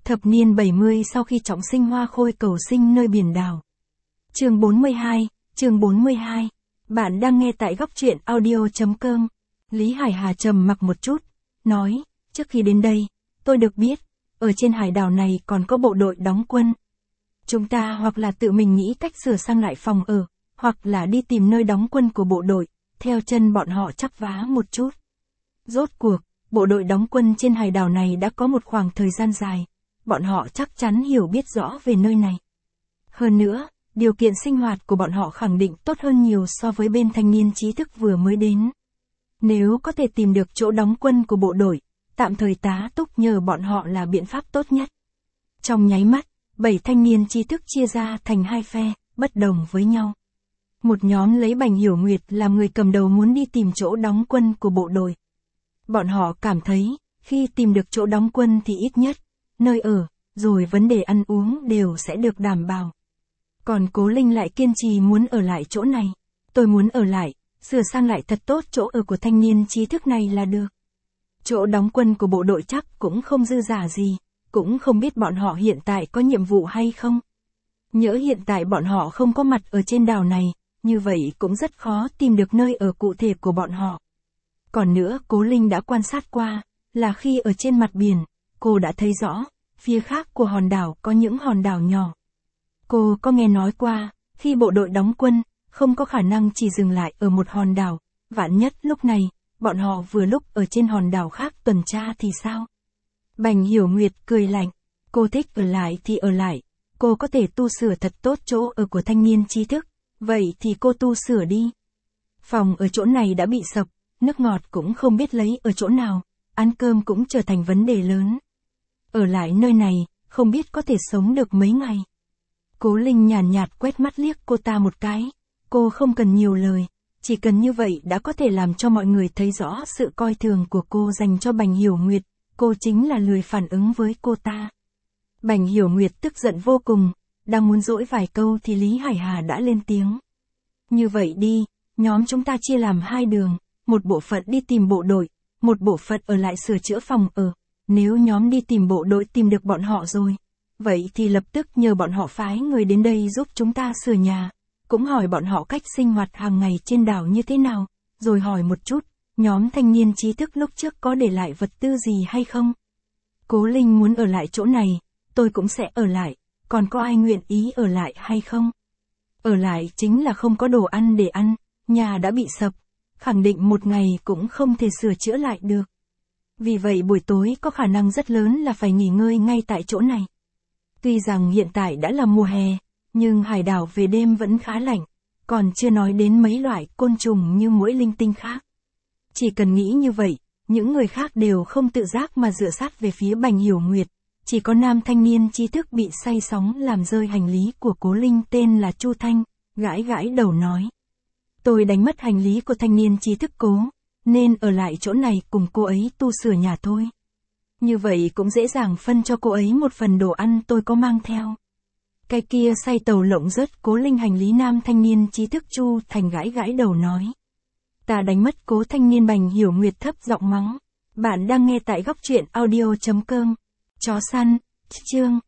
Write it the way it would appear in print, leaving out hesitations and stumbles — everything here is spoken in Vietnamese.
Thập niên 70 sau khi trọng sinh Hoa Khôi cầu sinh nơi biển đảo. Chương 42. Bạn đang nghe tại góc truyện audio.com. Lý Hải Hà trầm mặc một chút, nói, trước khi đến đây, tôi được biết, ở trên hải đảo này còn có bộ đội đóng quân. Chúng ta hoặc là tự mình nghĩ cách sửa sang lại phòng ở, hoặc là đi tìm nơi đóng quân của bộ đội, theo chân bọn họ chắp vá một chút. Rốt cuộc, bộ đội đóng quân trên hải đảo này đã có một khoảng thời gian dài, bọn họ chắc chắn hiểu biết rõ về nơi này. Hơn nữa, điều kiện sinh hoạt của bọn họ khẳng định tốt hơn nhiều so với bên thanh niên trí thức vừa mới đến. Nếu có thể tìm được chỗ đóng quân của bộ đội, tạm thời tá túc nhờ bọn họ là biện pháp tốt nhất. Trong nháy mắt, 7 thanh niên trí thức chia ra thành hai phe, bất đồng với nhau. Một nhóm lấy Bành Hiểu Nguyệt làm người cầm đầu muốn đi tìm chỗ đóng quân của bộ đội. Bọn họ cảm thấy, khi tìm được chỗ đóng quân thì ít nhất, nơi ở, rồi vấn đề ăn uống đều sẽ được đảm bảo. Còn Cố Linh lại kiên trì muốn ở lại chỗ này. Tôi muốn ở lại, sửa sang lại thật tốt chỗ ở của thanh niên trí thức này là được. Chỗ đóng quân của bộ đội chắc cũng không dư giả gì, cũng không biết bọn họ hiện tại có nhiệm vụ hay không. Nhỡ hiện tại bọn họ không có mặt ở trên đảo này, như vậy cũng rất khó tìm được nơi ở cụ thể của bọn họ. Còn nữa, Cố Linh đã quan sát qua, là khi ở trên mặt biển, cô đã thấy rõ, phía khác của hòn đảo có những hòn đảo nhỏ. Cô có nghe nói qua, khi bộ đội đóng quân, không có khả năng chỉ dừng lại ở một hòn đảo, vạn nhất lúc này, bọn họ vừa lúc ở trên hòn đảo khác tuần tra thì sao? Bành Hiểu Nguyệt cười lạnh, cô thích ở lại thì ở lại, cô có thể tu sửa thật tốt chỗ ở của thanh niên trí thức, vậy thì cô tu sửa đi. Phòng ở chỗ này đã bị sập, nước ngọt cũng không biết lấy ở chỗ nào, ăn cơm cũng trở thành vấn đề lớn. Ở lại nơi này, không biết có thể sống được mấy ngày. Cố Linh nhàn nhạt quét mắt liếc cô ta một cái, cô không cần nhiều lời, chỉ cần như vậy đã có thể làm cho mọi người thấy rõ sự coi thường của cô dành cho Bành Hiểu Nguyệt, cô chính là lười phản ứng với cô ta. Bành Hiểu Nguyệt tức giận vô cùng, đang muốn dỗi vài câu thì Lý Hải Hà đã lên tiếng. Như vậy đi, nhóm chúng ta chia làm hai đường, một bộ phận đi tìm bộ đội, một bộ phận ở lại sửa chữa phòng ở. Nếu nhóm đi tìm bộ đội tìm được bọn họ rồi, vậy thì lập tức nhờ bọn họ phái người đến đây giúp chúng ta sửa nhà, cũng hỏi bọn họ cách sinh hoạt hàng ngày trên đảo như thế nào, rồi hỏi một chút, nhóm thanh niên trí thức lúc trước có để lại vật tư gì hay không. Cố Linh muốn ở lại chỗ này, tôi cũng sẽ ở lại, còn có ai nguyện ý ở lại hay không? Ở lại chính là không có đồ ăn để ăn, nhà đã bị sập, khẳng định một ngày cũng không thể sửa chữa lại được. Vì vậy buổi tối có khả năng rất lớn là phải nghỉ ngơi ngay tại chỗ này. Tuy rằng hiện tại đã là mùa hè, nhưng hải đảo về đêm vẫn khá lạnh, còn chưa nói đến mấy loại côn trùng như muỗi linh tinh khác. Chỉ cần nghĩ như vậy, những người khác đều không tự giác mà dựa sát về phía Bành Hiểu Nguyệt, chỉ có nam thanh niên trí thức bị say sóng làm rơi hành lý của Cố Linh tên là Chu Thanh, gãi gãi đầu nói. Tôi đánh mất hành lý của thanh niên trí thức Cố, nên ở lại chỗ này cùng cô ấy tu sửa nhà thôi. Như vậy cũng dễ dàng phân cho cô ấy một phần đồ ăn tôi có mang theo. Cái kia say tàu lộng rớt Cố Linh hành lý nam thanh niên trí thức Chu Thành gãi gãi đầu nói. Ta đánh mất Cố thanh niên. Bành Hiểu Nguyệt thấp giọng mắng. Bạn đang nghe tại góc truyện audio.com. Chó săn, chương